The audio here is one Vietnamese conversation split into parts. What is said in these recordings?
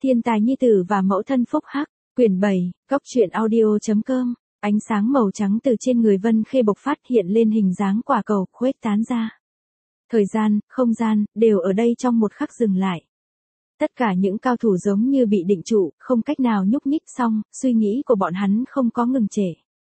Thiên tài nhi tử và mẫu thân phúc hắc, quyển 7, góc truyện audio.com. Ánh sáng màu trắng từ trên người Vân Khê bộc phát hiện lên hình dáng quả cầu khuếch tán ra. Thời gian, không gian, đều ở đây trong một khắc dừng lại. Tất cả những cao thủ giống như bị định trụ, không cách nào nhúc nhích xong, suy nghĩ của bọn hắn không có ngừng trễ.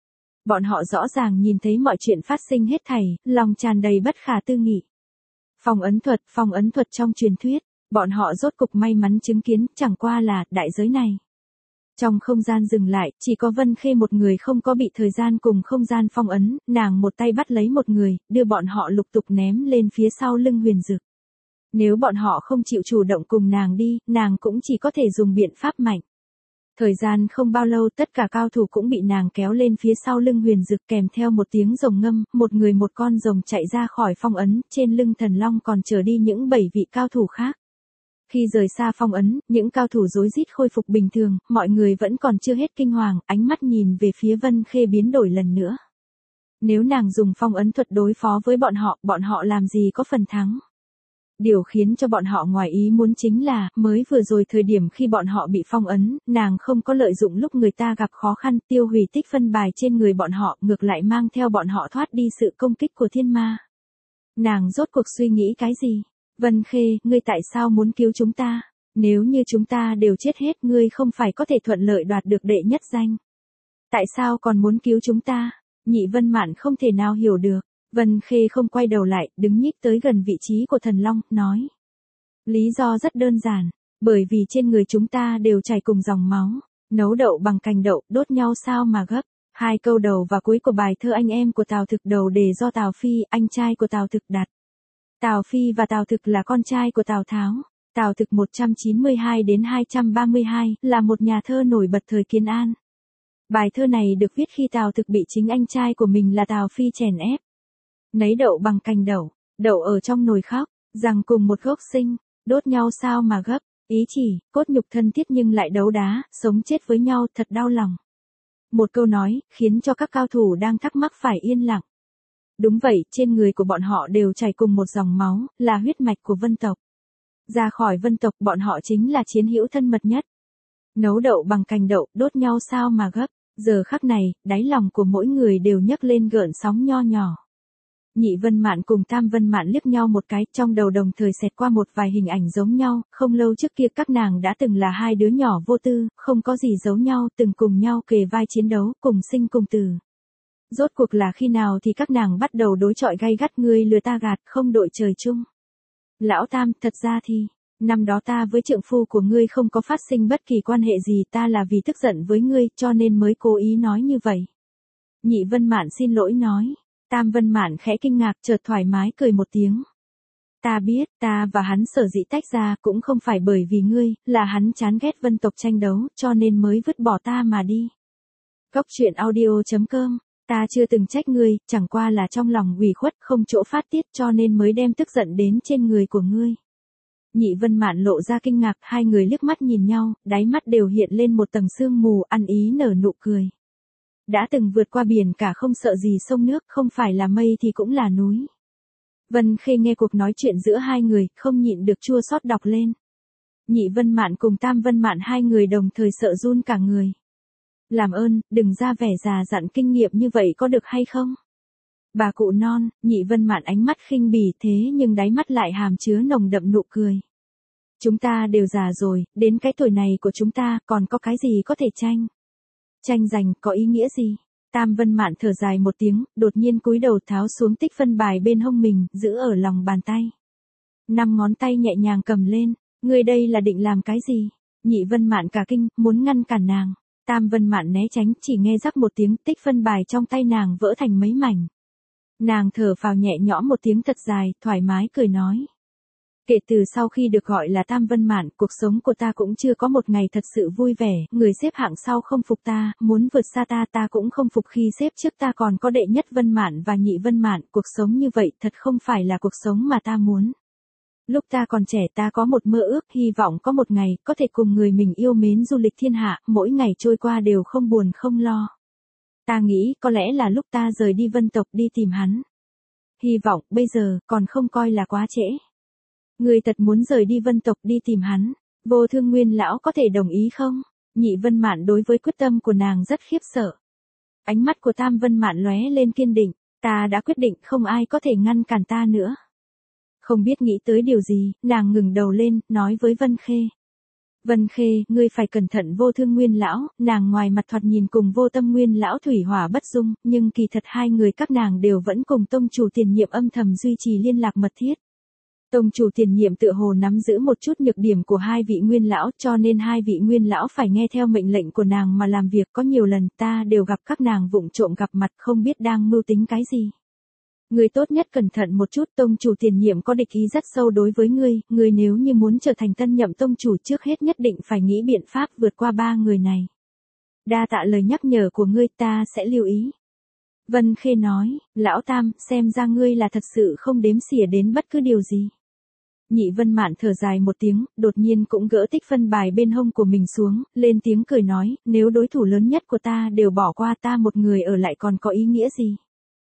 Bọn họ rõ ràng nhìn thấy mọi chuyện phát sinh hết thảy, lòng tràn đầy bất khả tư nghị. Phong ấn thuật trong truyền thuyết, bọn họ rốt cục may mắn chứng kiến, chẳng qua là đại giới này. Trong không gian dừng lại, chỉ có Vân Khê một người không có bị thời gian cùng không gian phong ấn, nàng một tay bắt lấy một người, đưa bọn họ lục tục ném lên phía sau lưng Huyền Dực. Nếu bọn họ không chịu chủ động cùng nàng đi, nàng cũng chỉ có thể dùng biện pháp mạnh. Thời gian không bao lâu tất cả cao thủ cũng bị nàng kéo lên phía sau lưng Huyền Dực kèm theo một tiếng rồng ngâm, một người một con rồng chạy ra khỏi phong ấn, trên lưng thần long còn chở đi những 7 vị cao thủ khác. Khi rời xa phong ấn, những cao thủ rối rít khôi phục bình thường, mọi người vẫn còn chưa hết kinh hoàng, ánh mắt nhìn về phía Vân Khê biến đổi lần nữa. Nếu nàng dùng phong ấn thuật đối phó với bọn họ làm gì có phần thắng. Điều khiến cho bọn họ ngoài ý muốn chính là, mới vừa rồi thời điểm khi bọn họ bị phong ấn, nàng không có lợi dụng lúc người ta gặp khó khăn tiêu hủy tích phân bài trên người bọn họ, ngược lại mang theo bọn họ thoát đi sự công kích của thiên ma. Nàng rốt cuộc suy nghĩ cái gì? Vân Khê, ngươi tại sao muốn cứu chúng ta? Nếu như chúng ta đều chết hết ngươi không phải có thể thuận lợi đoạt được đệ nhất danh. Tại sao còn muốn cứu chúng ta? Nhị Vân Mạn không thể nào hiểu được. Vân Khê không quay đầu lại, đứng nhích tới gần vị trí của thần long, nói. Lý do rất đơn giản, bởi vì trên người chúng ta đều chảy cùng dòng máu, nấu đậu bằng cành đậu, đốt nhau sao mà gấp. Hai câu đầu và cuối của bài thơ anh em của Tào Thực đầu đề do Tào Phi, anh trai của Tào Thực đặt. Tào Phi và Tào Thực là con trai của Tào Tháo. Tào Thực 192 đến 232 là một nhà thơ nổi bật thời Kiến An. Bài thơ này được viết khi Tào Thực bị chính anh trai của mình là Tào Phi chèn ép. Nấy đậu bằng cành đậu, đậu ở trong nồi khóc, rằng cùng một gốc sinh, đốt nhau sao mà gấp, ý chỉ, cốt nhục thân thiết nhưng lại đấu đá, sống chết với nhau thật đau lòng. Một câu nói, khiến cho các cao thủ đang thắc mắc phải yên lặng. Đúng vậy, trên người của bọn họ đều chảy cùng một dòng máu, là huyết mạch của Vân tộc. Ra khỏi Vân tộc bọn họ chính là chiến hữu thân mật nhất. Nấu đậu bằng cành đậu, đốt nhau sao mà gấp, giờ khắc này, đáy lòng của mỗi người đều nhấc lên gợn sóng nho nhỏ. Nhị Vân Mạn cùng Tam Vân Mạn liếc nhau một cái, trong đầu đồng thời xẹt qua một vài hình ảnh giống nhau, không lâu trước kia các nàng đã từng là hai đứa nhỏ vô tư, không có gì giấu nhau, từng cùng nhau kề vai chiến đấu, cùng sinh cùng tử. Rốt cuộc là khi nào thì các nàng bắt đầu đối chọi gay gắt, ngươi lừa ta gạt, không đội trời chung. Lão Tam, thật ra thì, năm đó ta với trượng phu của ngươi không có phát sinh bất kỳ quan hệ gì, ta là vì tức giận với ngươi, cho nên mới cố ý nói như vậy. Nhị Vân Mạn xin lỗi nói. Tam Vân Mạn khẽ kinh ngạc, chợt thoải mái cười một tiếng. Ta biết, ta và hắn sở dĩ tách ra cũng không phải bởi vì ngươi, là hắn chán ghét Vân tộc tranh đấu, cho nên mới vứt bỏ ta mà đi. Góc truyện audio.com. Ta chưa từng trách ngươi, chẳng qua là trong lòng ủy khuất không chỗ phát tiết cho nên mới đem tức giận đến trên người của ngươi. Nhị Vân Mạn lộ ra kinh ngạc, hai người liếc mắt nhìn nhau, đáy mắt đều hiện lên một tầng sương mù, ăn ý nở nụ cười. Đã từng vượt qua biển cả không sợ gì sông nước, không phải là mây thì cũng là núi. Vân Khê nghe cuộc nói chuyện giữa hai người, không nhịn được chua xót đọc lên. Nhị Vân Mạn cùng Tam Vân Mạn hai người đồng thời sợ run cả người. Làm ơn, đừng ra vẻ già dặn kinh nghiệm như vậy có được hay không? Bà cụ non, Nhị Vân Mạn ánh mắt khinh bỉ thế nhưng đáy mắt lại hàm chứa nồng đậm nụ cười. Chúng ta đều già rồi, đến cái tuổi này của chúng ta còn có cái gì có thể tranh? Tranh giành có ý nghĩa gì? Tam Vân Mạn thở dài một tiếng, đột nhiên cúi đầu tháo xuống tích phân bài bên hông mình, giữ ở lòng bàn tay. 5 ngón tay nhẹ nhàng cầm lên, ngươi đây là định làm cái gì? Nhị Vân Mạn cả kinh, muốn ngăn cản nàng. Tam Vân Mạn né tránh, chỉ nghe rắc một tiếng, tích phân bài trong tay nàng vỡ thành mấy mảnh. Nàng thở phào nhẹ nhõm một tiếng thật dài, thoải mái cười nói. Kể từ sau khi được gọi là Tam Vân Mạn, cuộc sống của ta cũng chưa có một ngày thật sự vui vẻ, người xếp hạng sau không phục ta, muốn vượt xa ta cũng không phục, khi xếp trước ta còn có đệ nhất Vân Mạn và nhị Vân Mạn, cuộc sống như vậy thật không phải là cuộc sống mà ta muốn. Lúc ta còn trẻ ta có một mơ ước, hy vọng có một ngày có thể cùng người mình yêu mến du lịch thiên hạ, mỗi ngày trôi qua đều không buồn không lo. Ta nghĩ có lẽ là lúc ta rời đi Vân tộc đi tìm hắn. Hy vọng bây giờ còn không coi là quá trễ. Ngươi thật muốn rời đi Vân tộc đi tìm hắn. Vô Thương Nguyên lão có thể đồng ý không? Nhị Vân Mạn đối với quyết tâm của nàng rất khiếp sợ. Ánh mắt của Tam Vân Mạn lóe lên kiên định, ta đã quyết định không ai có thể ngăn cản ta nữa. Không biết nghĩ tới điều gì, nàng ngừng đầu lên, nói với Vân Khê. Vân Khê, ngươi phải cẩn thận Vô Thương Nguyên lão, nàng ngoài mặt thoạt nhìn cùng Vô Tâm Nguyên lão thủy hỏa bất dung, nhưng kỳ thật hai người các nàng đều vẫn cùng tông chủ tiền nhiệm âm thầm duy trì liên lạc mật thiết. Tông chủ tiền nhiệm tựa hồ nắm giữ một chút nhược điểm của hai vị nguyên lão, cho nên hai vị nguyên lão phải nghe theo mệnh lệnh của nàng mà làm việc. Có nhiều lần ta đều gặp các nàng vụng trộm gặp mặt, không biết đang mưu tính cái gì. Ngươi tốt nhất cẩn thận một chút, tông chủ tiền nhiệm có địch ý rất sâu đối với ngươi nếu như muốn trở thành tân nhậm tông chủ trước hết nhất định phải nghĩ biện pháp vượt qua ba người này. Đa tạ lời nhắc nhở của ngươi, ta sẽ lưu ý. Vân Khê nói, lão Tam, xem ra ngươi là thật sự không đếm xỉa đến bất cứ điều gì. Nhị Vân Mạn thở dài một tiếng, đột nhiên cũng gỡ tích phân bài bên hông của mình xuống, lên tiếng cười nói, nếu đối thủ lớn nhất của ta đều bỏ qua ta một người ở lại còn có ý nghĩa gì?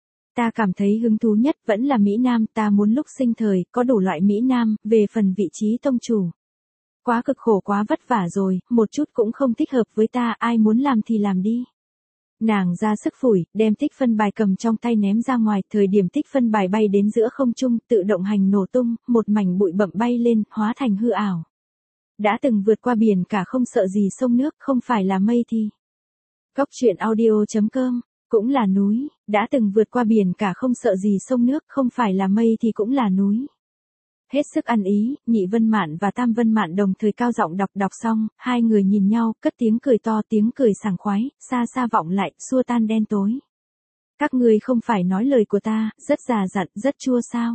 Ta cảm thấy hứng thú nhất vẫn là Mỹ Nam, ta muốn lúc sinh thời, có đủ loại Mỹ Nam, về phần vị trí tông chủ. Quá cực khổ quá vất vả rồi, một chút cũng không thích hợp với ta, ai muốn làm thì làm đi. Nàng ra sức phủi, đem tích phân bài cầm trong tay ném ra ngoài, thời điểm tích phân bài bay đến giữa không trung, tự động hành nổ tung, một mảnh bụi bặm bay lên, hóa thành hư ảo. Đã từng vượt qua biển cả không sợ gì sông nước, không phải là mây thì. Cóc truyện audio.com, cũng là núi, đã từng vượt qua biển cả không sợ gì sông nước, không phải là mây thì cũng là núi. Hết sức ăn ý, Nhị Vân Mạn và Tam Vân Mạn đồng thời cao giọng đọc xong, hai người nhìn nhau, cất tiếng cười to, tiếng cười sảng khoái, xa xa vọng lại, xua tan đen tối. Các ngươi không phải nói lời của ta, rất già dặn, rất chua sao?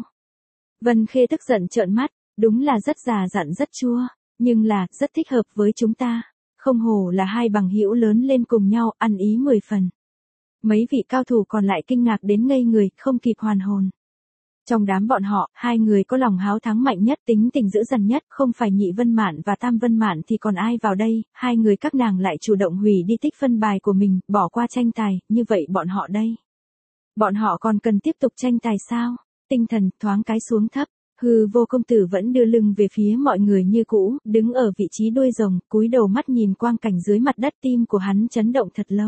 Vân Khê tức giận trợn mắt, đúng là rất già dặn rất chua, nhưng là, rất thích hợp với chúng ta. Không hổ là hai bằng hữu lớn lên cùng nhau, ăn ý 10 phần. Mấy vị cao thủ còn lại kinh ngạc đến ngây người, không kịp hoàn hồn. Trong đám bọn họ, hai người có lòng háo thắng mạnh nhất, tính tình dữ dằn nhất, không phải Nhị Vân Mạn và Tam Vân Mạn thì còn ai vào đây, hai người các nàng lại chủ động hủy đi tích phân bài của mình, bỏ qua tranh tài, như vậy bọn họ đây. Bọn họ còn cần tiếp tục tranh tài sao? Tinh thần thoáng cái xuống thấp, Hư Vô công tử vẫn đưa lưng về phía mọi người như cũ, đứng ở vị trí đuôi rồng, cúi đầu mắt nhìn quang cảnh dưới mặt đất, tim của hắn chấn động thật lâu.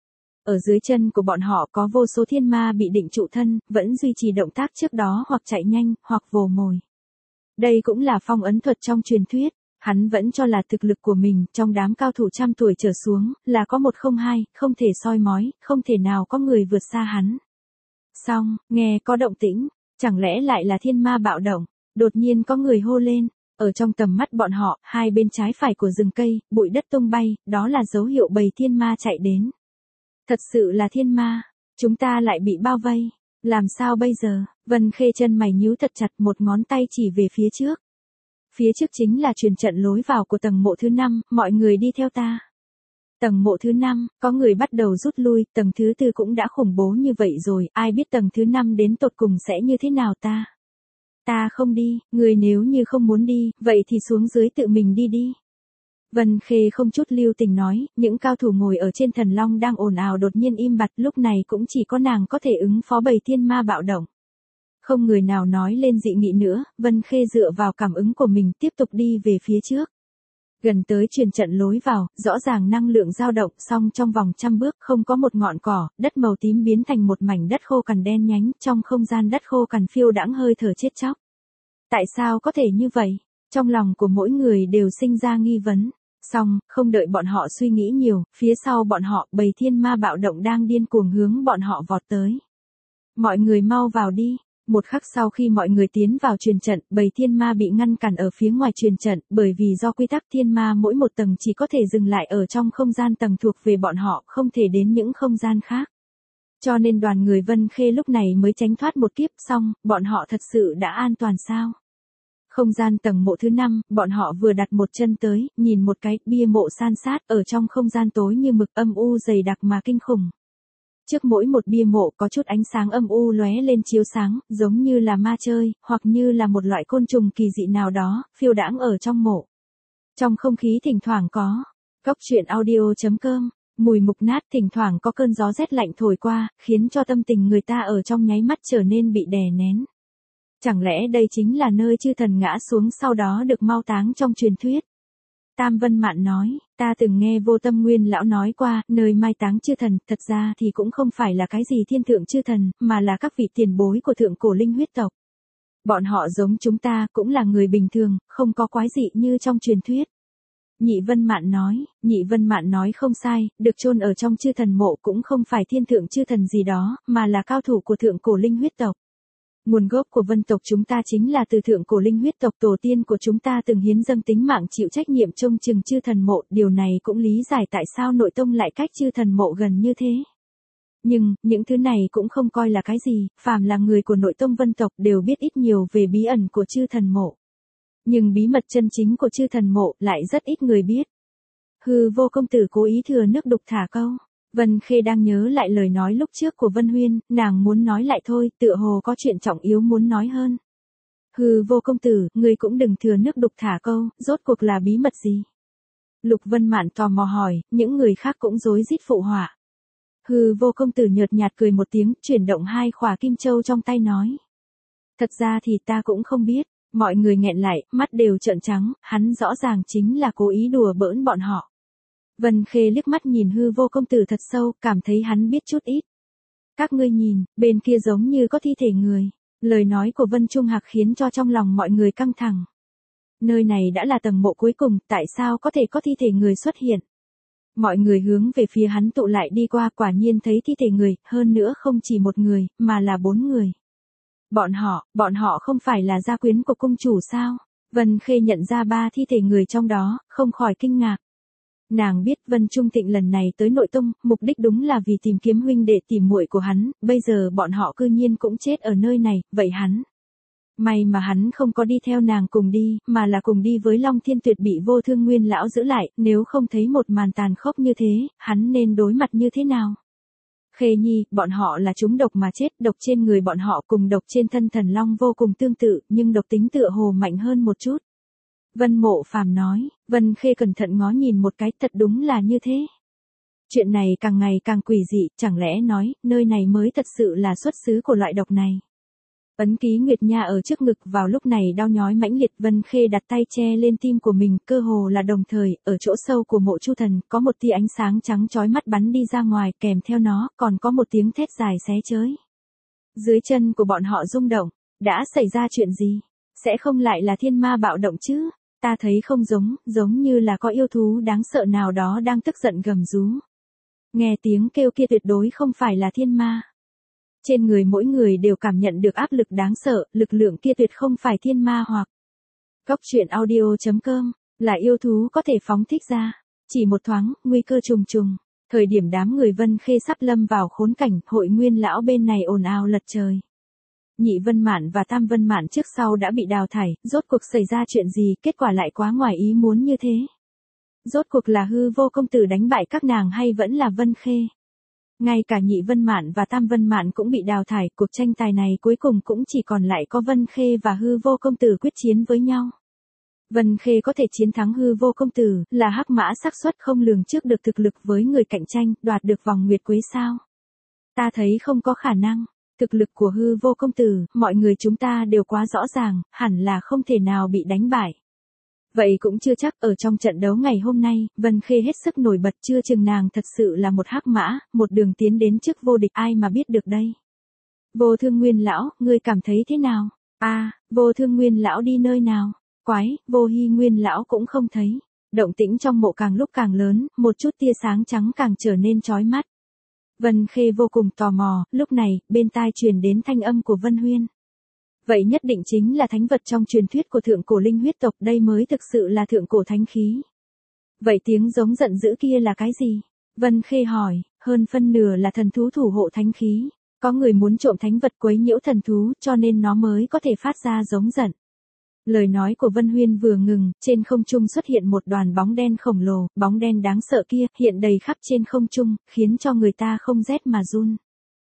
Ở dưới chân của bọn họ có vô số thiên ma bị định trụ thân, vẫn duy trì động tác trước đó hoặc chạy nhanh, hoặc vồ mồi. Đây cũng là phong ấn thuật trong truyền thuyết, hắn vẫn cho là thực lực của mình trong đám cao thủ trăm tuổi trở xuống, là có một không hai, không thể soi mói, không thể nào có người vượt xa hắn. Xong, nghe có động tĩnh, chẳng lẽ lại là thiên ma bạo động, đột nhiên có người hô lên. Ở trong tầm mắt bọn họ, hai bên trái phải của rừng cây, bụi đất tung bay, đó là dấu hiệu bầy thiên ma chạy đến. Thật sự là thiên ma, chúng ta lại bị bao vây, làm sao bây giờ? Vân Khê chân mày nhíu thật chặt, một ngón tay chỉ về phía trước. Phía trước chính là truyền trận lối vào của tầng mộ thứ 5, mọi người đi theo ta. Tầng mộ thứ 5, có người bắt đầu rút lui, tầng thứ 4 cũng đã khủng bố như vậy rồi, ai biết tầng thứ 5 đến tột cùng sẽ như thế nào ta? Ta không đi, người nếu như không muốn đi, vậy thì xuống dưới tự mình đi đi. Vân Khê không chút lưu tình nói, những cao thủ ngồi ở trên thần long đang ồn ào đột nhiên im bặt, lúc này cũng chỉ có nàng có thể ứng phó bầy thiên ma bạo động. Không người nào nói lên dị nghị nữa, Vân Khê dựa vào cảm ứng của mình tiếp tục đi về phía trước. Gần tới truyền trận lối vào, rõ ràng năng lượng dao động, song trong vòng 100 bước không có một ngọn cỏ, đất màu tím biến thành một mảnh đất khô cằn đen nhánh, trong không gian đất khô cằn phiêu đãng hơi thở chết chóc. Tại sao có thể như vậy? Trong lòng của mỗi người đều sinh ra nghi vấn. Xong, không đợi bọn họ suy nghĩ nhiều, phía sau bọn họ, bầy thiên ma bạo động đang điên cuồng hướng bọn họ vọt tới. Mọi người mau vào đi. Một khắc sau khi mọi người tiến vào truyền trận, bầy thiên ma bị ngăn cản ở phía ngoài truyền trận, bởi vì do quy tắc thiên ma mỗi một tầng chỉ có thể dừng lại ở trong không gian tầng thuộc về bọn họ, không thể đến những không gian khác. Cho nên đoàn người Vân Khê lúc này mới tránh thoát một kiếp. Xong, bọn họ thật sự đã an toàn sao? Không gian tầng mộ thứ 5, bọn họ vừa đặt một chân tới, nhìn một cái, bia mộ san sát, ở trong không gian tối như mực, âm u dày đặc mà kinh khủng. Trước mỗi một bia mộ có chút ánh sáng âm u lóe lên chiếu sáng, giống như là ma chơi, hoặc như là một loại côn trùng kỳ dị nào đó, phiêu đãng ở trong mộ. Trong không khí thỉnh thoảng có, cóc truyện audio.com, mùi mục nát, thỉnh thoảng có cơn gió rét lạnh thổi qua, khiến cho tâm tình người ta ở trong nháy mắt trở nên bị đè nén. Chẳng lẽ đây chính là nơi chư thần ngã xuống sau đó được mau táng trong truyền thuyết? Tam Vân Mạn nói, ta từng nghe Vô Tâm Nguyên lão nói qua, nơi mai táng chư thần, thật ra thì cũng không phải là cái gì thiên thượng chư thần, mà là các vị tiền bối của thượng cổ linh huyết tộc. Bọn họ giống chúng ta, cũng là người bình thường, không có quái dị như trong truyền thuyết. Nhị Vân Mạn nói không sai, được chôn ở trong chư thần mộ cũng không phải thiên thượng chư thần gì đó, mà là cao thủ của thượng cổ linh huyết tộc. Nguồn gốc của vân tộc chúng ta chính là từ thượng cổ linh huyết tộc, tổ tiên của chúng ta từng hiến dâng tính mạng chịu trách nhiệm trông chừng chư thần mộ, điều này cũng lý giải tại sao nội tông lại cách chư thần mộ gần như thế. Nhưng, những thứ này cũng không coi là cái gì, phàm là người của nội tông vân tộc đều biết ít nhiều về bí ẩn của chư thần mộ. Nhưng bí mật chân chính của chư thần mộ lại rất ít người biết. Hư Vô công tử cố ý thừa nước đục thả câu. Vân Khê đang nhớ lại lời nói lúc trước của Vân Huyên, nàng muốn nói lại thôi, tựa hồ có chuyện trọng yếu muốn nói hơn. Hư Vô công tử, ngươi cũng đừng thừa nước đục thả câu, rốt cuộc là bí mật gì? Lục Vân Mạn tò mò hỏi, những người khác cũng rối rít phụ họa. Hư Vô công tử nhợt nhạt cười một tiếng, chuyển động hai khỏa kim châu trong tay nói. Thật ra thì ta cũng không biết. Mọi người nghẹn lại, mắt đều trợn trắng, hắn rõ ràng chính là cố ý đùa bỡn bọn họ. Vân Khê liếc mắt nhìn Hư Vô công tử thật sâu, cảm thấy hắn biết chút ít. Các ngươi nhìn, bên kia giống như có thi thể người. Lời nói của Vân Trung Hạc khiến cho trong lòng mọi người căng thẳng. Nơi này đã là tầng mộ cuối cùng, tại sao có thể có thi thể người xuất hiện? Mọi người hướng về phía hắn tụ lại đi qua, quả nhiên thấy thi thể người, hơn nữa không chỉ một người, mà là 4 người. Bọn họ không phải là gia quyến của cung chủ sao? Vân Khê nhận ra 3 thi thể người trong đó, không khỏi kinh ngạc. Nàng biết Vân Trung Tịnh lần này tới nội tông, mục đích đúng là vì tìm kiếm huynh đệ tỉ muội của hắn, bây giờ bọn họ cư nhiên cũng chết ở nơi này, vậy hắn. May mà hắn không có đi theo nàng cùng đi, mà là cùng đi với Long Thiên Tuyệt bị Vô Thương Nguyên lão giữ lại, nếu không thấy một màn tàn khốc như thế, hắn nên đối mặt như thế nào? Khê Nhi, bọn họ là trúng độc mà chết, độc trên người bọn họ cùng độc trên thân thần long vô cùng tương tự, nhưng độc tính tựa hồ mạnh hơn một chút. Vân Mộ Phàm nói, Vân Khê cẩn thận ngó nhìn một cái, thật đúng là như thế. Chuyện này càng ngày càng quỷ dị, chẳng lẽ nói, nơi này mới thật sự là xuất xứ của loại độc này. Ấn ký Nguyệt Nha ở trước ngực vào lúc này đau nhói mãnh liệt, Vân Khê đặt tay che lên tim của mình, cơ hồ là đồng thời, ở chỗ sâu của mộ Chu Thần, có một tia ánh sáng trắng chói mắt bắn đi ra ngoài, kèm theo nó, còn có một tiếng thét dài xé chới. Dưới chân của bọn họ rung động, đã xảy ra chuyện gì? Sẽ không lại là thiên ma bạo động chứ? Ta thấy không giống như là có yêu thú đáng sợ nào đó đang tức giận gầm rú. Nghe tiếng kêu kia tuyệt đối không phải là thiên ma. Trên người mỗi người đều cảm nhận được áp lực đáng sợ, lực lượng kia tuyệt không phải thiên ma hoặc. Cốc truyện audio.com, là yêu thú có thể phóng thích ra. Chỉ một thoáng, nguy cơ trùng trùng. Thời điểm đám người Vân Khê sắp lâm vào khốn cảnh, Hội Nguyên lão bên này ồn ào lật trời. Nhị Vân Mạn và Tam Vân Mạn trước sau đã bị đào thải, rốt cuộc xảy ra chuyện gì, kết quả lại quá ngoài ý muốn như thế. Rốt cuộc là Hư Vô công tử đánh bại các nàng hay vẫn là Vân Khê? Ngay cả Nhị Vân Mạn và Tam Vân Mạn cũng bị đào thải, cuộc tranh tài này cuối cùng cũng chỉ còn lại có Vân Khê và Hư Vô công tử quyết chiến với nhau. Vân Khê có thể chiến thắng Hư Vô công tử, là hắc mã xác suất không lường trước được thực lực với người cạnh tranh, đoạt được vòng nguyệt quế sao? Ta thấy không có khả năng. Thực lực của Hư Vô công tử, mọi người chúng ta đều quá rõ ràng, hẳn là không thể nào bị đánh bại. Vậy cũng chưa chắc, ở trong trận đấu ngày hôm nay, Vân Khê hết sức nổi bật, chưa chừng nàng thật sự là một hắc mã, một đường tiến đến trước vô địch, ai mà biết được đây. Vô Thương Nguyên lão, ngươi cảm thấy thế nào? Vô Thương Nguyên lão đi nơi nào? Quái, Vô Hy Nguyên lão cũng không thấy. Động tĩnh trong mộ càng lúc càng lớn, một chút tia sáng trắng càng trở nên chói mắt. Vân Khê vô cùng tò mò, lúc này, bên tai truyền đến thanh âm của Vân Huyên. Vậy nhất định chính là thánh vật trong truyền thuyết của thượng cổ linh huyết tộc, đây mới thực sự là thượng cổ thánh khí. Vậy tiếng giống giận dữ kia là cái gì? Vân Khê hỏi, hơn phân nửa là thần thú thủ hộ thánh khí. Có người muốn trộm thánh vật quấy nhiễu thần thú, cho nên nó mới có thể phát ra giống giận. Lời nói của Vân Huyên vừa ngừng, trên không trung xuất hiện một đoàn bóng đen khổng lồ, bóng đen đáng sợ kia, hiện đầy khắp trên không trung, khiến cho người ta không rét mà run.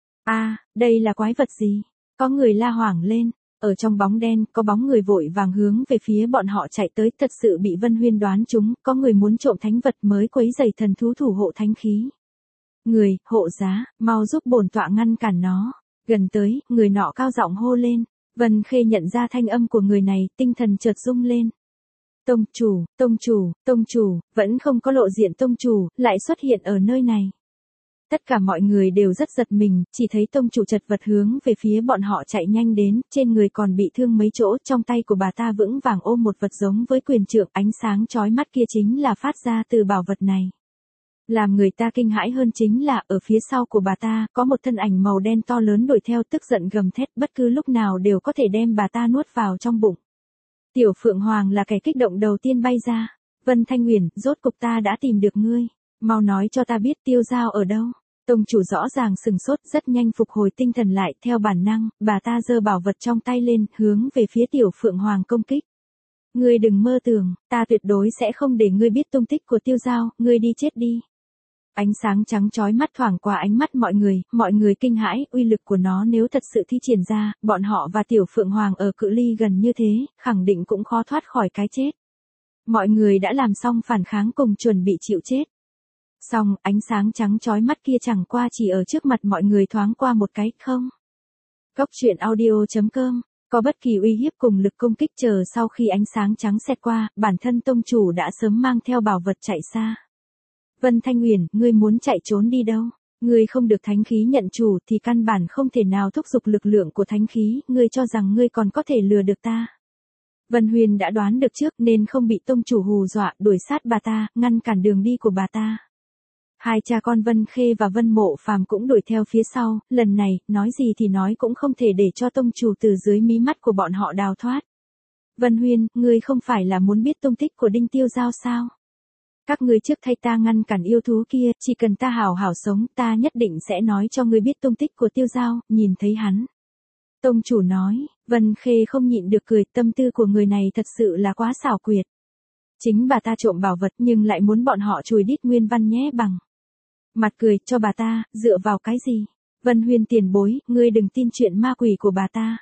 Đây là quái vật gì? Có người la hoảng lên. Ở trong bóng đen, có bóng người vội vàng hướng về phía bọn họ chạy tới, thật sự bị Vân Huyên đoán trúng, có người muốn trộm thánh vật mới quấy rầy thần thú thủ hộ thánh khí. Người, hộ giá, mau giúp bổn tọa ngăn cản nó. Gần tới, người nọ cao giọng hô lên. Vân Khê nhận ra thanh âm của người này, tinh thần chợt rung lên. Tông chủ, vẫn không có lộ diện tông chủ, lại xuất hiện ở nơi này. Tất cả mọi người đều rất giật mình, chỉ thấy tông chủ chật vật hướng về phía bọn họ chạy nhanh đến, trên người còn bị thương mấy chỗ, trong tay của bà ta vững vàng ôm một vật giống với quyền trượng, ánh sáng chói mắt kia chính là phát ra từ bảo vật này. Làm người ta kinh hãi hơn chính là, ở phía sau của bà ta, có một thân ảnh màu đen to lớn đuổi theo tức giận gầm thét, bất cứ lúc nào đều có thể đem bà ta nuốt vào trong bụng. Tiểu Phượng Hoàng là kẻ kích động đầu tiên bay ra. Vân Thanh Uyển, rốt cục ta đã tìm được ngươi. Mau nói cho ta biết Tiêu Giao ở đâu. Tông chủ rõ ràng sừng sốt, rất nhanh phục hồi tinh thần lại, theo bản năng, bà ta giơ bảo vật trong tay lên, hướng về phía Tiểu Phượng Hoàng công kích. Ngươi đừng mơ tưởng, ta tuyệt đối sẽ không để ngươi biết tung tích của Tiêu Giao, ngươi đi chết đi. Ánh sáng trắng chói mắt thoảng qua ánh mắt mọi người kinh hãi, uy lực của nó nếu thật sự thi triển ra, bọn họ và Tiểu Phượng Hoàng ở cự ly gần như thế, khẳng định cũng khó thoát khỏi cái chết. Mọi người đã làm xong phản kháng cùng chuẩn bị chịu chết. Xong, ánh sáng trắng chói mắt kia chẳng qua chỉ ở trước mặt mọi người thoáng qua một cái, không. Cốc truyện audio.com, có bất kỳ uy hiếp cùng lực công kích chờ sau khi ánh sáng trắng xẹt qua, bản thân tông chủ đã sớm mang theo bảo vật chạy xa. Vân Thanh Uyển, ngươi muốn chạy trốn đi đâu? Ngươi không được thánh khí nhận chủ thì căn bản không thể nào thúc giục lực lượng của thánh khí, ngươi cho rằng ngươi còn có thể lừa được ta. Vân Huyền đã đoán được trước nên không bị tông chủ hù dọa, đuổi sát bà ta, ngăn cản đường đi của bà ta. Hai cha con Vân Khê và Vân Mộ Phàm cũng đuổi theo phía sau, lần này, nói gì thì nói cũng không thể để cho tông chủ từ dưới mí mắt của bọn họ đào thoát. Vân Huyền, ngươi không phải là muốn biết tung tích của Đinh Tiêu Giao sao? Các ngươi trước thay ta ngăn cản yêu thú kia, chỉ cần ta hảo hảo sống, ta nhất định sẽ nói cho ngươi biết tung tích của Tiêu Giao, nhìn thấy hắn. Tông chủ nói, Vân Khê không nhịn được cười, tâm tư của người này thật sự là quá xảo quyệt. Chính bà ta trộm bảo vật nhưng lại muốn bọn họ chùi đít nguyên văn nhé bằng. Mặt cười, cho bà ta, dựa vào cái gì? Vân Huyền tiền bối, ngươi đừng tin chuyện ma quỷ của bà ta.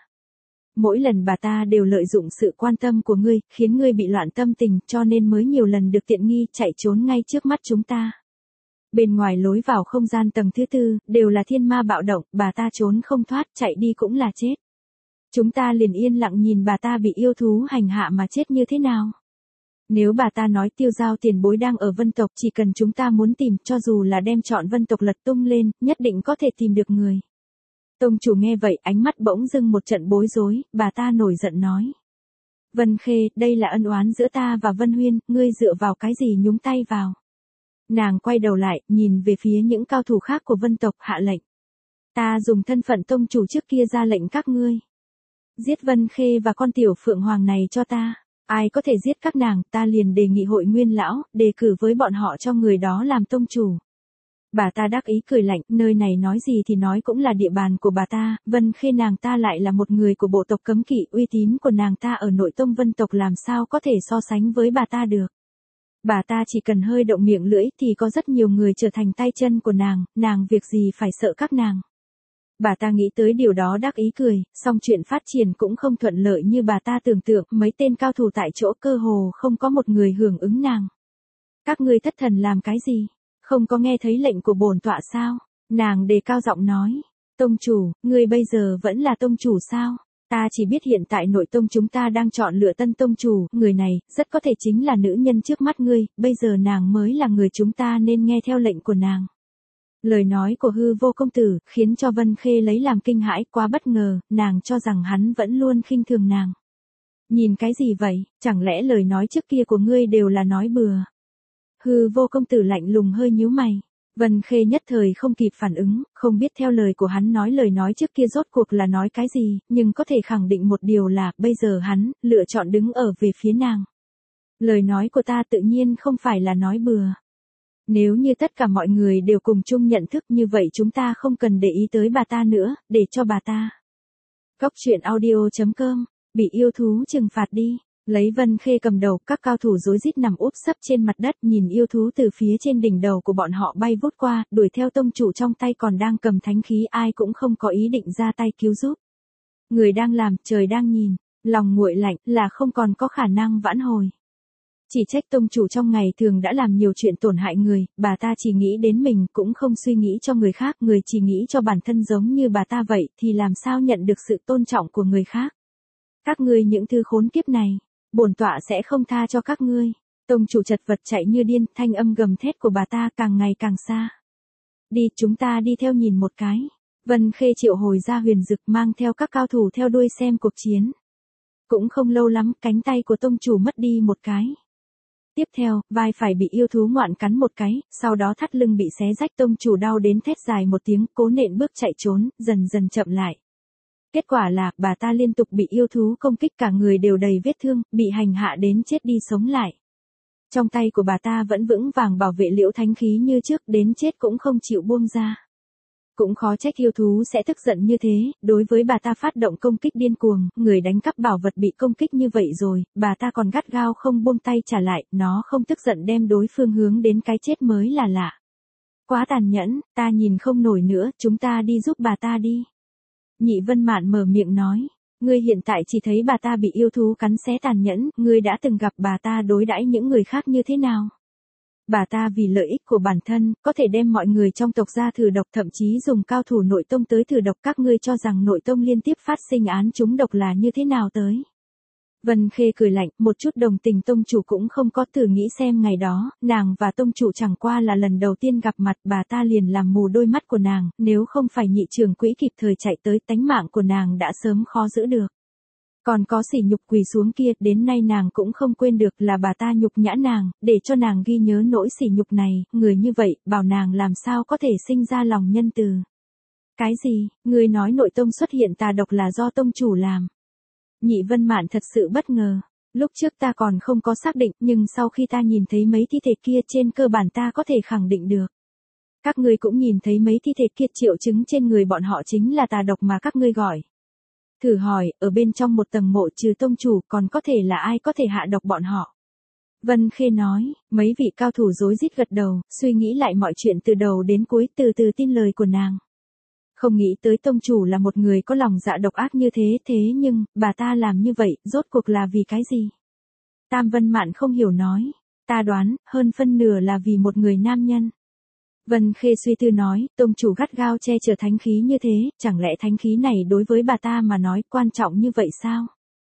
Mỗi lần bà ta đều lợi dụng sự quan tâm của ngươi, khiến ngươi bị loạn tâm tình, cho nên mới nhiều lần được tiện nghi chạy trốn ngay trước mắt chúng ta. Bên ngoài lối vào không gian tầng thứ 4, đều là thiên ma bạo động, bà ta trốn không thoát, chạy đi cũng là chết. Chúng ta liền yên lặng nhìn bà ta bị yêu thú hành hạ mà chết như thế nào. Nếu bà ta nói Tiêu Giao tiền bối đang ở Vân tộc, chỉ cần chúng ta muốn tìm, cho dù là đem trọn Vân tộc lật tung lên, nhất định có thể tìm được người. Tông chủ nghe vậy, ánh mắt bỗng dưng một trận bối rối, bà ta nổi giận nói. Vân Khê, đây là ân oán giữa ta và Vân Huyên, ngươi dựa vào cái gì nhúng tay vào. Nàng quay đầu lại, nhìn về phía những cao thủ khác của Vân tộc, hạ lệnh. Ta dùng thân phận tông chủ trước kia ra lệnh các ngươi. Giết Vân Khê và con Tiểu Phượng Hoàng này cho ta. Ai có thể giết các nàng, ta liền đề nghị hội nguyên lão, đề cử với bọn họ cho người đó làm tông chủ. Bà ta đắc ý cười lạnh, nơi này nói gì thì nói cũng là địa bàn của bà ta, Vân Khê nàng ta lại là một người của bộ tộc cấm kỵ, uy tín của nàng ta ở nội tông Vân tộc làm sao có thể so sánh với bà ta được. Bà ta chỉ cần hơi động miệng lưỡi thì có rất nhiều người trở thành tay chân của nàng việc gì phải sợ các nàng. Bà ta nghĩ tới điều đó đắc ý cười, song chuyện phát triển cũng không thuận lợi như bà ta tưởng tượng, mấy tên cao thủ tại chỗ cơ hồ không có một người hưởng ứng nàng. Các ngươi thất thần làm cái gì? Không có nghe thấy lệnh của bổn tọa sao? Nàng đề cao giọng nói. Tông chủ, ngươi bây giờ vẫn là tông chủ sao? Ta chỉ biết hiện tại nội tông chúng ta đang chọn lựa tân tông chủ, người này, rất có thể chính là nữ nhân trước mắt ngươi, bây giờ nàng mới là người chúng ta nên nghe theo lệnh của nàng. Lời nói của Hư Vô công tử, khiến cho Vân Khê lấy làm kinh hãi, quá bất ngờ, nàng cho rằng hắn vẫn luôn khinh thường nàng. Nhìn cái gì vậy, chẳng lẽ lời nói trước kia của ngươi đều là nói bừa? Hư Vô công tử lạnh lùng hơi nhíu mày. Vân Khê nhất thời không kịp phản ứng, không biết theo lời của hắn nói lời nói trước kia rốt cuộc là nói cái gì, nhưng có thể khẳng định một điều là, bây giờ hắn, lựa chọn đứng ở về phía nàng. Lời nói của ta tự nhiên không phải là nói bừa. Nếu như tất cả mọi người đều cùng chung nhận thức như vậy chúng ta không cần để ý tới bà ta nữa, để cho bà ta. Cốc truyện audio.com, bị yêu thú trừng phạt đi. Lấy Vân Khê cầm đầu, các cao thủ rối rít nằm úp sấp trên mặt đất nhìn yêu thú từ phía trên đỉnh đầu của bọn họ bay vút qua, đuổi theo tông chủ trong tay còn đang cầm thánh khí, ai cũng không có ý định ra tay cứu giúp. Người đang làm, trời đang nhìn, lòng nguội lạnh là không còn có khả năng vãn hồi. Chỉ trách tông chủ trong ngày thường đã làm nhiều chuyện tổn hại người, bà ta chỉ nghĩ đến mình, cũng không suy nghĩ cho người khác, người chỉ nghĩ cho bản thân giống như bà ta vậy, thì làm sao nhận được sự tôn trọng của người khác. Các ngươi những thứ khốn kiếp này, Bổn tọa sẽ không tha cho các ngươi. Tông chủ chật vật chạy như điên, thanh âm gầm thét của bà ta càng ngày càng xa. Đi, chúng ta đi theo nhìn một cái. Vân Khê triệu hồi ra Huyền Dực mang theo các cao thủ theo đuôi xem cuộc chiến. Cũng không lâu lắm, cánh tay của tông chủ mất đi một cái. Tiếp theo, vai phải bị yêu thú ngoạn cắn một cái, sau đó thắt lưng bị xé rách, tông chủ đau đến thét dài một tiếng, cố nện bước chạy trốn, dần dần chậm lại. Kết quả là, bà ta liên tục bị yêu thú công kích, cả người đều đầy vết thương, bị hành hạ đến chết đi sống lại. Trong tay của bà ta vẫn vững vàng bảo vệ Liễu Thánh Khí như trước, đến chết cũng không chịu buông ra. Cũng khó trách yêu thú sẽ tức giận như thế, đối với bà ta phát động công kích điên cuồng, người đánh cắp bảo vật bị công kích như vậy rồi, bà ta còn gắt gao không buông tay trả lại, nó không tức giận đem đối phương hướng đến cái chết mới là lạ. Quá tàn nhẫn, ta nhìn không nổi nữa, chúng ta đi giúp bà ta đi. Nhị Vân Mạn mở miệng nói, ngươi hiện tại chỉ thấy bà ta bị yêu thú cắn xé tàn nhẫn, ngươi đã từng gặp bà ta đối đãi những người khác như thế nào? Bà ta vì lợi ích của bản thân, có thể đem mọi người trong tộc ra thử độc, thậm chí dùng cao thủ nội tông tới thử độc, các ngươi cho rằng nội tông liên tiếp phát sinh án trúng độc là như thế nào tới? Vân Khê cười lạnh, một chút đồng tình tông chủ cũng không có, thử nghĩ xem ngày đó, nàng và tông chủ chẳng qua là lần đầu tiên gặp mặt, bà ta liền làm mù đôi mắt của nàng, nếu không phải nhị trưởng quỹ kịp thời chạy tới, tánh mạng của nàng đã sớm khó giữ được. Còn có sỉ nhục quỳ xuống kia, đến nay nàng cũng không quên được, là bà ta nhục nhã nàng, để cho nàng ghi nhớ nỗi sỉ nhục này, người như vậy, bảo nàng làm sao có thể sinh ra lòng nhân từ. Cái gì, ngươi nói nội tông xuất hiện tà độc là do tông chủ làm? Nhị Vân Mạn thật sự bất ngờ. Lúc trước ta còn không có xác định, nhưng sau khi ta nhìn thấy mấy thi thể kia, trên cơ bản ta có thể khẳng định được. Các ngươi cũng nhìn thấy mấy thi thể kia, triệu chứng trên người bọn họ chính là tà độc mà các ngươi gọi. Thử hỏi, ở bên trong một tầng mộ trừ tông chủ, còn có thể là ai có thể hạ độc bọn họ? Vân Khê nói, mấy vị cao thủ rối rít gật đầu, suy nghĩ lại mọi chuyện từ đầu đến cuối, từ từ tin lời của nàng. Không nghĩ tới tông chủ là một người có lòng dạ độc ác như thế, thế nhưng, bà ta làm như vậy, rốt cuộc là vì cái gì? Tam Vân Mạn không hiểu nói, ta đoán, hơn phân nửa là vì một người nam nhân. Vân Khê suy tư nói, tông chủ gắt gao che chở thánh khí như thế, chẳng lẽ thánh khí này đối với bà ta mà nói quan trọng như vậy sao?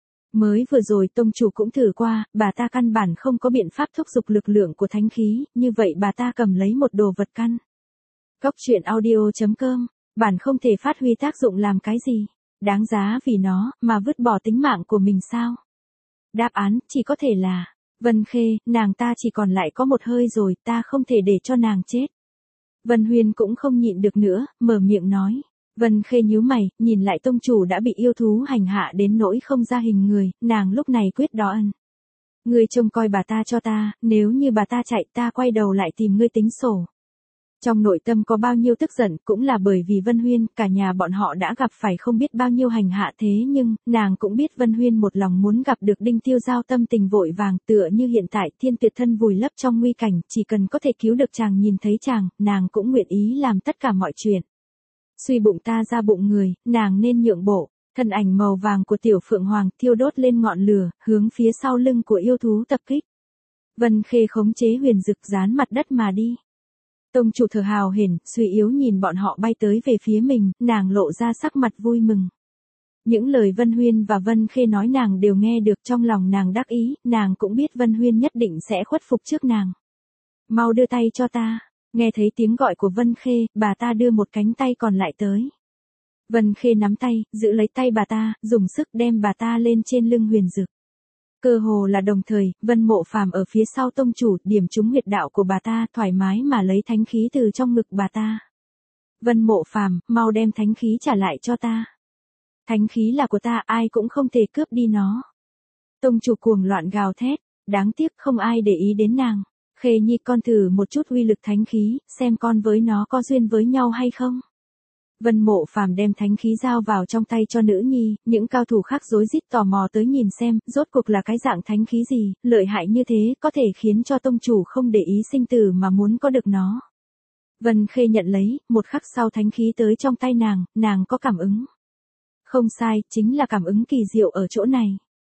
Mới vừa rồi tông chủ cũng thử qua, bà ta căn bản không có biện pháp thúc giục lực lượng của thánh khí, như vậy bà ta cầm lấy một đồ vật căn. Góc truyện audio.com, bản không thể phát huy tác dụng làm cái gì, đáng giá vì nó, mà vứt bỏ tính mạng của mình sao? Đáp án, chỉ có thể là, Vân Khê, nàng ta chỉ còn lại có một hơi rồi, ta không thể để cho nàng chết. Vân Huyên cũng không nhịn được nữa, mở miệng nói. Vân Khê nhíu mày, nhìn lại tông chủ đã bị yêu thú hành hạ đến nỗi không ra hình người, nàng lúc này quyết đoán. Ngươi trông coi bà ta cho ta, nếu như bà ta chạy ta quay đầu lại tìm ngươi tính sổ. Trong nội tâm có bao nhiêu tức giận cũng là bởi vì Vân Huyên, cả nhà bọn họ đã gặp phải không biết bao nhiêu hành hạ, thế nhưng, nàng cũng biết Vân Huyên một lòng muốn gặp được Đinh Tiêu Giao, tâm tình vội vàng, tựa như hiện tại Thiên Tuyệt thân vùi lấp trong nguy cảnh, chỉ cần có thể cứu được chàng nhìn thấy chàng, nàng cũng nguyện ý làm tất cả mọi chuyện. Suy bụng ta ra bụng người, nàng nên nhượng bộ. Thân ảnh màu vàng của tiểu Phượng Hoàng thiêu đốt lên ngọn lửa, hướng phía sau lưng của yêu thú tập kích. Vân Khê khống chế Huyền Dực dán mặt đất mà đi. Tông chủ thở hào hển, suy yếu nhìn bọn họ bay tới về phía mình, nàng lộ ra sắc mặt vui mừng. Những lời Vân Huyên và Vân Khê nói nàng đều nghe được, trong lòng nàng đắc ý, nàng cũng biết Vân Huyên nhất định sẽ khuất phục trước nàng. Mau đưa tay cho ta. Nghe thấy tiếng gọi của Vân Khê, bà ta đưa một cánh tay còn lại tới. Vân Khê nắm tay, giữ lấy tay bà ta, dùng sức đem bà ta lên trên lưng Huyền Dực. Cơ hồ là đồng thời, Vân Mộ Phàm ở phía sau tông chủ, điểm trúng huyệt đạo của bà ta, thoải mái mà lấy thánh khí từ trong ngực bà ta. Vân Mộ Phàm, mau đem thánh khí trả lại cho ta. Thánh khí là của ta, ai cũng không thể cướp đi nó. Tông chủ cuồng loạn gào thét, đáng tiếc không ai để ý đến nàng. Khê Nhi, con thử một chút uy lực thánh khí, xem con với nó có duyên với nhau hay không. Vân Mộ Phàm đem thánh khí giao vào trong tay cho nữ nhi, những cao thủ khác rối rít tò mò tới nhìn xem, rốt cuộc là cái dạng thánh khí gì, lợi hại như thế, có thể khiến cho tông chủ không để ý sinh tử mà muốn có được nó. Vân Khê nhận lấy, một khắc sau thánh khí tới trong tay nàng có cảm ứng. Không sai, chính là cảm ứng kỳ diệu ở chỗ này.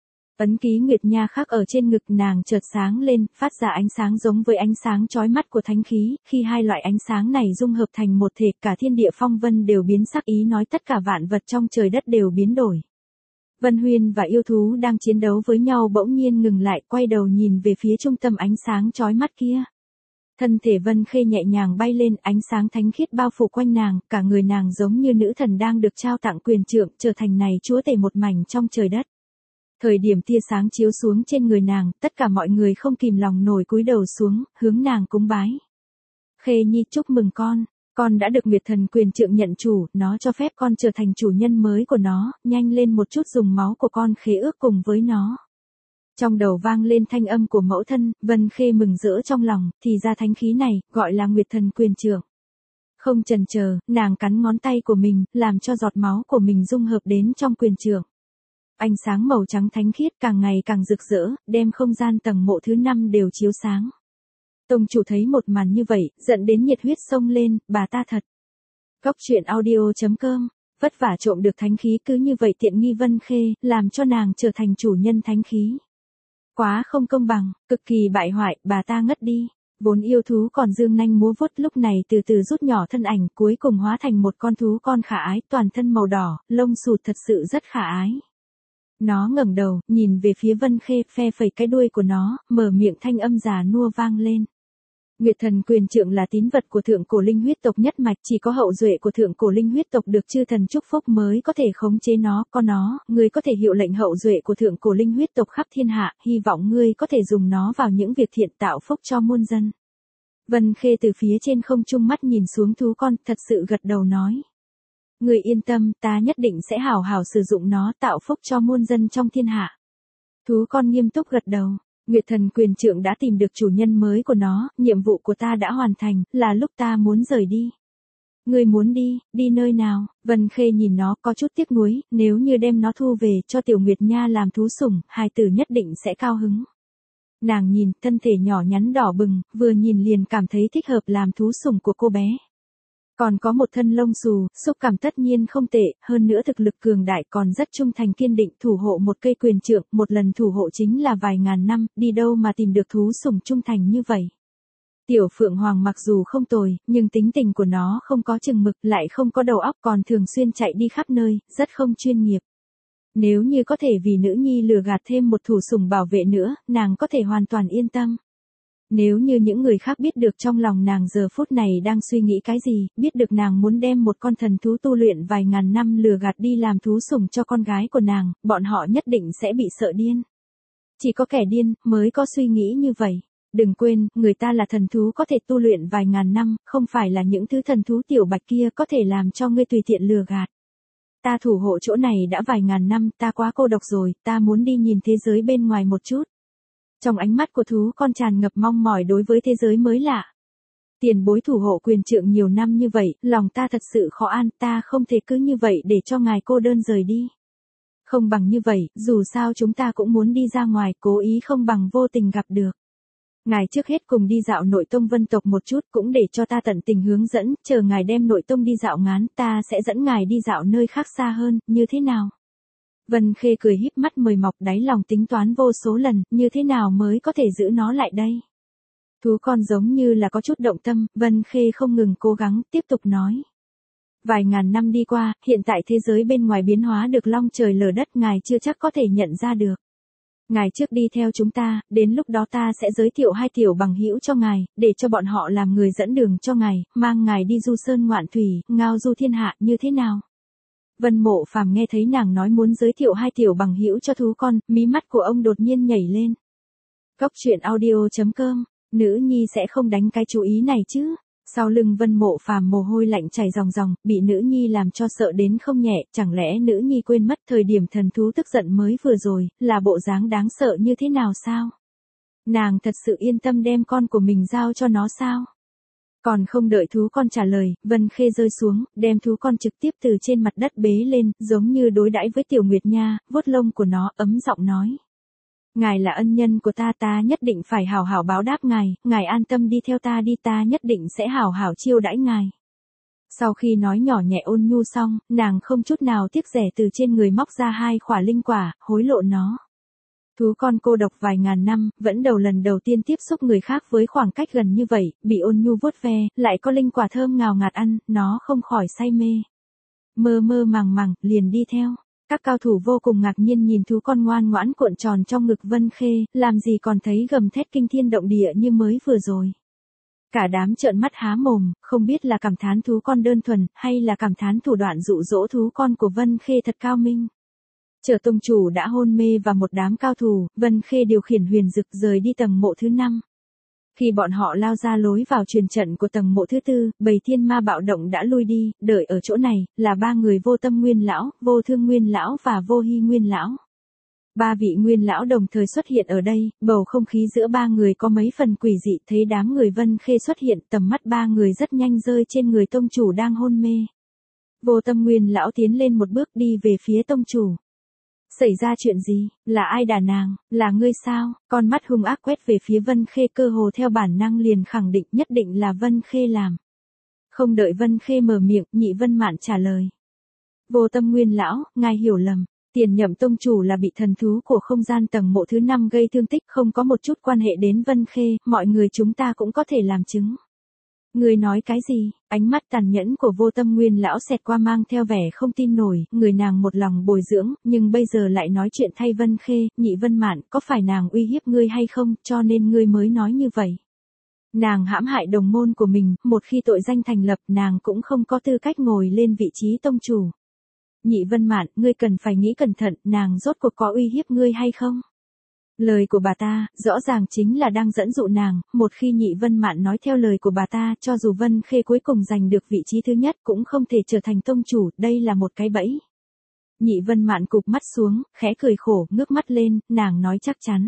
Ấn ký Nguyệt Nha khắc ở trên ngực nàng chợt sáng lên, phát ra ánh sáng giống với ánh sáng chói mắt của thánh khí, khi hai loại ánh sáng này dung hợp thành một thể, cả thiên địa phong vân đều biến sắc, ý nói tất cả vạn vật trong trời đất đều biến đổi. Vân Huyên và yêu thú đang chiến đấu với nhau bỗng nhiên ngừng lại, quay đầu nhìn về phía trung tâm ánh sáng chói mắt kia. Thân thể Vân Khê nhẹ nhàng bay lên, ánh sáng thánh khiết bao phủ quanh nàng, cả người nàng giống như nữ thần đang được trao tặng quyền trượng, trở thành này chúa tể một mảnh trong trời đất. Thời điểm tia sáng chiếu xuống trên người nàng, tất cả mọi người không kìm lòng nổi cúi đầu xuống, hướng nàng cúng bái. Khê Nhi, chúc mừng con đã được Nguyệt Thần quyền trượng nhận chủ, nó cho phép con trở thành chủ nhân mới của nó, nhanh lên một chút dùng máu của con khế ước cùng với nó. Trong đầu vang lên thanh âm của mẫu thân, Vân Khê mừng rỡ trong lòng, thì ra thánh khí này, gọi là Nguyệt Thần quyền trượng. Không chần chờ, nàng cắn ngón tay của mình, làm cho giọt máu của mình dung hợp đến trong quyền trượng. Ánh sáng màu trắng thánh khiết càng ngày càng rực rỡ, đem không gian tầng mộ thứ 5 đều chiếu sáng. Tông chủ thấy một màn như vậy, giận đến nhiệt huyết sông lên, bà ta thật. Góc truyện audio.com, vất vả trộm được thánh khí cứ như vậy tiện nghi Vân Khê, làm cho nàng trở thành chủ nhân thánh khí. Quá không công bằng, cực kỳ bại hoại, bà ta ngất đi. Vốn yêu thú còn dương nanh múa vuốt lúc này từ từ rút nhỏ thân ảnh, cuối cùng hóa thành một con thú con khả ái, toàn thân màu đỏ, lông xù thật sự rất khả ái. Nó ngẩng đầu, nhìn về phía Vân Khê, phe phẩy cái đuôi của nó, mở miệng thanh âm già nua vang lên. Nguyệt Thần quyền trượng là tín vật của thượng cổ linh huyết tộc nhất mạch, chỉ có hậu duệ của thượng cổ linh huyết tộc được chư thần chúc phúc mới có thể khống chế nó, có nó, ngươi có thể hiệu lệnh hậu duệ của thượng cổ linh huyết tộc khắp thiên hạ, hy vọng ngươi có thể dùng nó vào những việc thiện tạo phúc cho muôn dân. Vân Khê từ phía trên không trung mắt nhìn xuống thú con, thật sự gật đầu nói. Ngươi yên tâm, ta nhất định sẽ hảo hảo sử dụng nó tạo phúc cho muôn dân trong thiên hạ. Thú con nghiêm túc gật đầu. Nguyệt Thần quyền trượng đã tìm được chủ nhân mới của nó, nhiệm vụ của ta đã hoàn thành, là lúc ta muốn rời đi. Ngươi muốn đi nơi nào? Vân Khê nhìn nó có chút tiếc nuối, nếu như đem nó thu về cho Tiểu Nguyệt Nha làm thú sủng, hài tử nhất định sẽ cao hứng. Nàng nhìn, thân thể nhỏ nhắn đỏ bừng, vừa nhìn liền cảm thấy thích hợp làm thú sủng của cô bé. Còn có một thân lông xù, xúc cảm tất nhiên không tệ, hơn nữa thực lực cường đại còn rất trung thành kiên định thủ hộ một cây quyền trượng, một lần thủ hộ chính là vài ngàn năm, đi đâu mà tìm được thú sủng trung thành như vậy. Tiểu Phượng Hoàng mặc dù không tồi, nhưng tính tình của nó không có chừng mực, lại không có đầu óc, còn thường xuyên chạy đi khắp nơi, rất không chuyên nghiệp. Nếu như có thể vì nữ nhi lừa gạt thêm một thủ sủng bảo vệ nữa, nàng có thể hoàn toàn yên tâm. Nếu như những người khác biết được trong lòng nàng giờ phút này đang suy nghĩ cái gì, biết được nàng muốn đem một con thần thú tu luyện vài ngàn năm lừa gạt đi làm thú sủng cho con gái của nàng, bọn họ nhất định sẽ bị sợ điên. Chỉ có kẻ điên mới có suy nghĩ như vậy. Đừng quên, người ta là thần thú có thể tu luyện vài ngàn năm, không phải là những thứ thần thú tiểu bạch kia có thể làm cho ngươi tùy tiện lừa gạt. Ta thủ hộ chỗ này đã vài ngàn năm, ta quá cô độc rồi, ta muốn đi nhìn thế giới bên ngoài một chút. Trong ánh mắt của thú con tràn ngập mong mỏi đối với thế giới mới lạ. Tiền bối thủ hộ quyền trượng nhiều năm như vậy, lòng ta thật sự khó an, ta không thể cứ như vậy để cho ngài cô đơn rời đi. Không bằng như vậy, dù sao chúng ta cũng muốn đi ra ngoài, cố ý không bằng vô tình gặp được. Ngài trước hết cùng đi dạo nội tông vân tộc một chút, cũng để cho ta tận tình hướng dẫn, chờ ngài đem nội tông đi dạo ngán, ta sẽ dẫn ngài đi dạo nơi khác xa hơn, như thế nào? Vân Khê cười híp mắt mời mọc, đáy lòng tính toán vô số lần, như thế nào mới có thể giữ nó lại đây? Thú con giống như là có chút động tâm, Vân Khê không ngừng cố gắng, tiếp tục nói. Vài ngàn năm đi qua, hiện tại thế giới bên ngoài biến hóa được long trời lở đất, ngài chưa chắc có thể nhận ra được. Ngài trước đi theo chúng ta, đến lúc đó ta sẽ giới thiệu 2 tiểu bằng hữu cho ngài, để cho bọn họ làm người dẫn đường cho ngài, mang ngài đi du sơn ngoạn thủy, ngao du thiên hạ, như thế nào? Vân Mộ Phàm nghe thấy nàng nói muốn giới thiệu 2 tiểu bằng hữu cho thú con, mí mắt của ông đột nhiên nhảy lên. Góc truyện audio.com, nữ nhi sẽ không đánh cái chú ý này chứ? Sau lưng Vân Mộ Phàm mồ hôi lạnh chảy ròng ròng, bị nữ nhi làm cho sợ đến không nhẹ, chẳng lẽ nữ nhi quên mất thời điểm thần thú tức giận mới vừa rồi, là bộ dáng đáng sợ như thế nào sao? Nàng thật sự yên tâm đem con của mình giao cho nó sao? Còn không đợi thú con trả lời, Vân Khê rơi xuống, đem thú con trực tiếp từ trên mặt đất bế lên, giống như đối đãi với Tiểu Nguyệt Nha, vuốt lông của nó, ấm giọng nói. Ngài là ân nhân của ta, ta nhất định phải hảo hảo báo đáp ngài an tâm đi theo ta đi, ta nhất định sẽ hảo hảo chiêu đãi ngài. Sau khi nói nhỏ nhẹ ôn nhu xong, nàng không chút nào tiếc rẻ từ trên người móc ra 2 khỏa linh quả, hối lộ nó. Thú con cô độc vài ngàn năm, vẫn lần đầu tiên tiếp xúc người khác với khoảng cách gần như vậy, bị ôn nhu vuốt ve, lại có linh quả thơm ngào ngạt ăn, nó không khỏi say mê. Mơ mơ màng màng, liền đi theo. Các cao thủ vô cùng ngạc nhiên nhìn thú con ngoan ngoãn cuộn tròn trong ngực Vân Khê, làm gì còn thấy gầm thét kinh thiên động địa như mới vừa rồi. Cả đám trợn mắt há mồm, không biết là cảm thán thú con đơn thuần, hay là cảm thán thủ đoạn dụ dỗ thú con của Vân Khê thật cao minh. Chờ tông chủ đã hôn mê và một đám cao thủ, Vân Khê điều khiển huyền dực rời đi tầng mộ thứ 5. Khi bọn họ lao ra lối vào truyền trận của tầng mộ thứ 4, bầy thiên ma bạo động đã lui đi, đợi ở chỗ này, là 3 người Vô Tâm Nguyên Lão, Vô Thương Nguyên Lão và Vô Hy Nguyên Lão. 3 vị Nguyên Lão đồng thời xuất hiện ở đây, bầu không khí giữa 3 người có mấy phần quỷ dị, thấy đám người Vân Khê xuất hiện, tầm mắt 3 người rất nhanh rơi trên người tông chủ đang hôn mê. Vô Tâm Nguyên Lão tiến lên một bước đi về phía tông chủ. Xảy ra chuyện gì, là ai đả nàng, là ngươi sao? Con mắt hung ác quét về phía Vân Khê, cơ hồ theo bản năng liền khẳng định nhất định là Vân Khê làm. Không đợi Vân Khê mở miệng, Nhị Vân Mạn trả lời. Vô Tâm Nguyên Lão, ngài hiểu lầm, tiền nhậm tông chủ là bị thần thú của không gian tầng mộ thứ 5 gây thương tích, không có một chút quan hệ đến Vân Khê, mọi người chúng ta cũng có thể làm chứng. Người nói cái gì? Ánh mắt tàn nhẫn của Vô Tâm Nguyên Lão xẹt qua mang theo vẻ không tin nổi, người nàng một lòng bồi dưỡng, nhưng bây giờ lại nói chuyện thay Vân Khê. Nhị Vân Mạn, có phải nàng uy hiếp ngươi hay không, cho nên ngươi mới nói như vậy? Nàng hãm hại đồng môn của mình, một khi tội danh thành lập, nàng cũng không có tư cách ngồi lên vị trí tông chủ. Nhị Vân Mạn, ngươi cần phải nghĩ cẩn thận, nàng rốt cuộc có uy hiếp ngươi hay không? Lời của bà ta, rõ ràng chính là đang dẫn dụ nàng, một khi Nhị Vân Mạn nói theo lời của bà ta, cho dù Vân Khê cuối cùng giành được vị trí thứ nhất cũng không thể trở thành tông chủ, đây là một cái bẫy. Nhị Vân Mạn cụp mắt xuống, khẽ cười khổ, ngước mắt lên, nàng nói chắc chắn.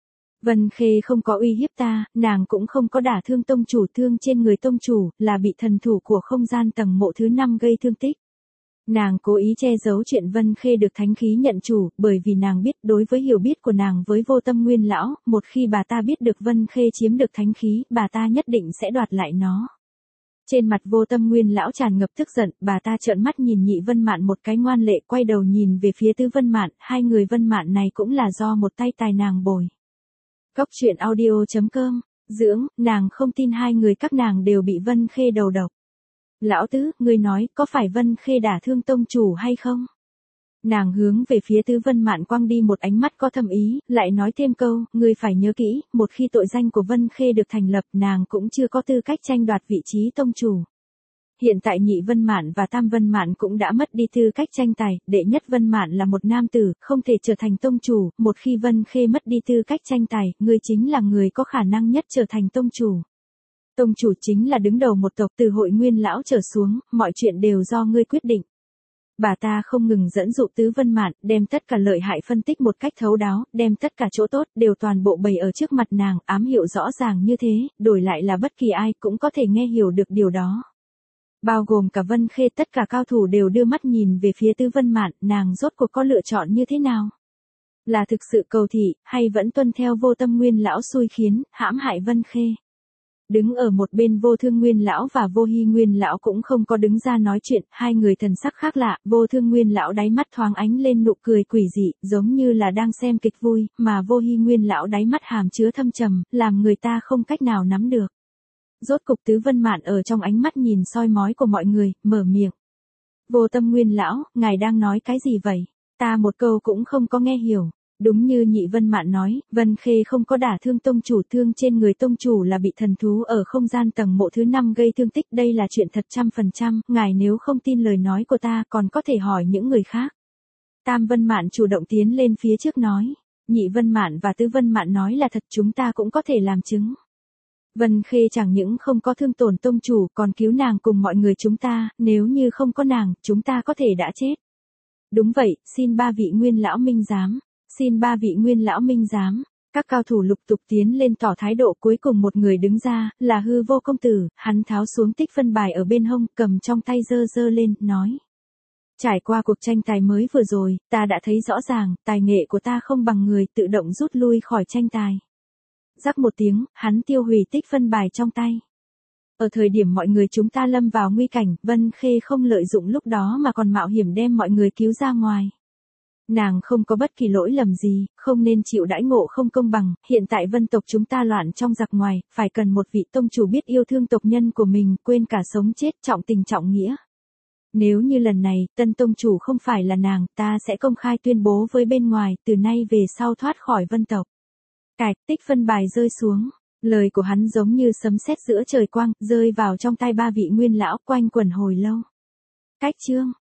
Vân Khê không có uy hiếp ta, nàng cũng không có đả thương tông chủ, thương trên người tông chủ, là bị thần thủ của không gian tầng mộ thứ 5 gây thương tích. Nàng cố ý che giấu chuyện Vân Khê được thánh khí nhận chủ, bởi vì nàng biết đối với hiểu biết của nàng với Vô Tâm Nguyên Lão, một khi bà ta biết được Vân Khê chiếm được thánh khí, bà ta nhất định sẽ đoạt lại nó. Trên mặt Vô Tâm Nguyên Lão tràn ngập tức giận, bà ta trợn mắt nhìn Nhị Vân Mạn một cái ngoan lệ, quay đầu nhìn về phía Tứ Vân Mạn, hai người Vân Mạn này cũng là do một tay tài nàng bồi. Góc truyện audio.com, dưỡng, nàng không tin hai người các nàng đều bị Vân Khê đầu độc. Lão Tứ, ngươi nói, có phải Vân Khê đả thương tông chủ hay không? Nàng hướng về phía Tứ Vân Mạn quăng đi một ánh mắt có thâm ý, lại nói thêm câu, ngươi phải nhớ kỹ, một khi tội danh của Vân Khê được thành lập, nàng cũng chưa có tư cách tranh đoạt vị trí tông chủ. Hiện tại Nhị Vân Mạn và Tam Vân Mạn cũng đã mất đi tư cách tranh tài, đệ nhất Vân Mạn là một nam tử, không thể trở thành tông chủ, một khi Vân Khê mất đi tư cách tranh tài, ngươi chính là người có khả năng nhất trở thành tông chủ. Tông chủ chính là đứng đầu một tộc, từ hội Nguyên Lão trở xuống, mọi chuyện đều do ngươi quyết định. Bà ta không ngừng dẫn dụ Tứ Vân Mạn, đem tất cả lợi hại phân tích một cách thấu đáo, đem tất cả chỗ tốt đều toàn bộ bày ở trước mặt nàng, ám hiệu rõ ràng như thế, đổi lại là bất kỳ ai cũng có thể nghe hiểu được điều đó. Bao gồm cả Vân Khê, tất cả cao thủ đều đưa mắt nhìn về phía Tứ Vân Mạn, nàng rốt cuộc có lựa chọn như thế nào? Là thực sự cầu thị, hay vẫn tuân theo Vô Tâm Nguyên Lão xui khiến, hãm hại Vân Khê? Đứng ở một bên Vô Thương Nguyên Lão và Vô Hy Nguyên Lão cũng không có đứng ra nói chuyện, hai người thần sắc khác lạ, Vô Thương Nguyên Lão đáy mắt thoáng ánh lên nụ cười quỷ dị, giống như là đang xem kịch vui, mà Vô Hy Nguyên Lão đáy mắt hàm chứa thâm trầm, làm người ta không cách nào nắm được. Rốt cục Tứ Vân Mạn ở trong ánh mắt nhìn soi mói của mọi người, mở miệng. Vô Tâm Nguyên Lão, ngài đang nói cái gì vậy? Ta một câu cũng không có nghe hiểu. Đúng như Nhị Vân Mạn nói, Vân Khê không có đả thương tông chủ, thương trên người tông chủ là bị thần thú ở không gian tầng mộ thứ 5 gây thương tích, đây là chuyện thật 100%, ngài nếu không tin lời nói của ta còn có thể hỏi những người khác. Tam Vân Mạn chủ động tiến lên phía trước nói, Nhị Vân Mạn và Tứ Vân Mạn nói là thật, chúng ta cũng có thể làm chứng. Vân Khê chẳng những không có thương tổn tông chủ còn cứu nàng cùng mọi người chúng ta, nếu như không có nàng, chúng ta có thể đã chết. Đúng vậy, xin 3 vị Nguyên Lão minh giám. Xin 3 vị Nguyên Lão minh giám. Các cao thủ lục tục tiến lên tỏ thái độ, cuối cùng một người đứng ra, là Hư Vô công tử, hắn tháo xuống tích phân bài ở bên hông, cầm trong tay giơ lên, nói. Trải qua cuộc tranh tài mới vừa rồi, ta đã thấy rõ ràng, tài nghệ của ta không bằng người, tự động rút lui khỏi tranh tài. Rắc một tiếng, hắn tiêu hủy tích phân bài trong tay. Ở thời điểm mọi người chúng ta lâm vào nguy cảnh, Vân Khê không lợi dụng lúc đó mà còn mạo hiểm đem mọi người cứu ra ngoài. Nàng không có bất kỳ lỗi lầm gì, không nên chịu đãi ngộ không công bằng, hiện tại Vân tộc chúng ta loạn trong giặc ngoài, phải cần một vị tông chủ biết yêu thương tộc nhân của mình, quên cả sống chết, trọng tình trọng nghĩa. Nếu như lần này, tân tông chủ không phải là nàng, ta sẽ công khai tuyên bố với bên ngoài, từ nay về sau thoát khỏi vân tộc. Cạch, tích phân bài rơi xuống. Lời của hắn giống như sấm sét giữa trời quang, rơi vào trong tai ba vị nguyên lão, quanh quẩn hồi lâu. Cách chương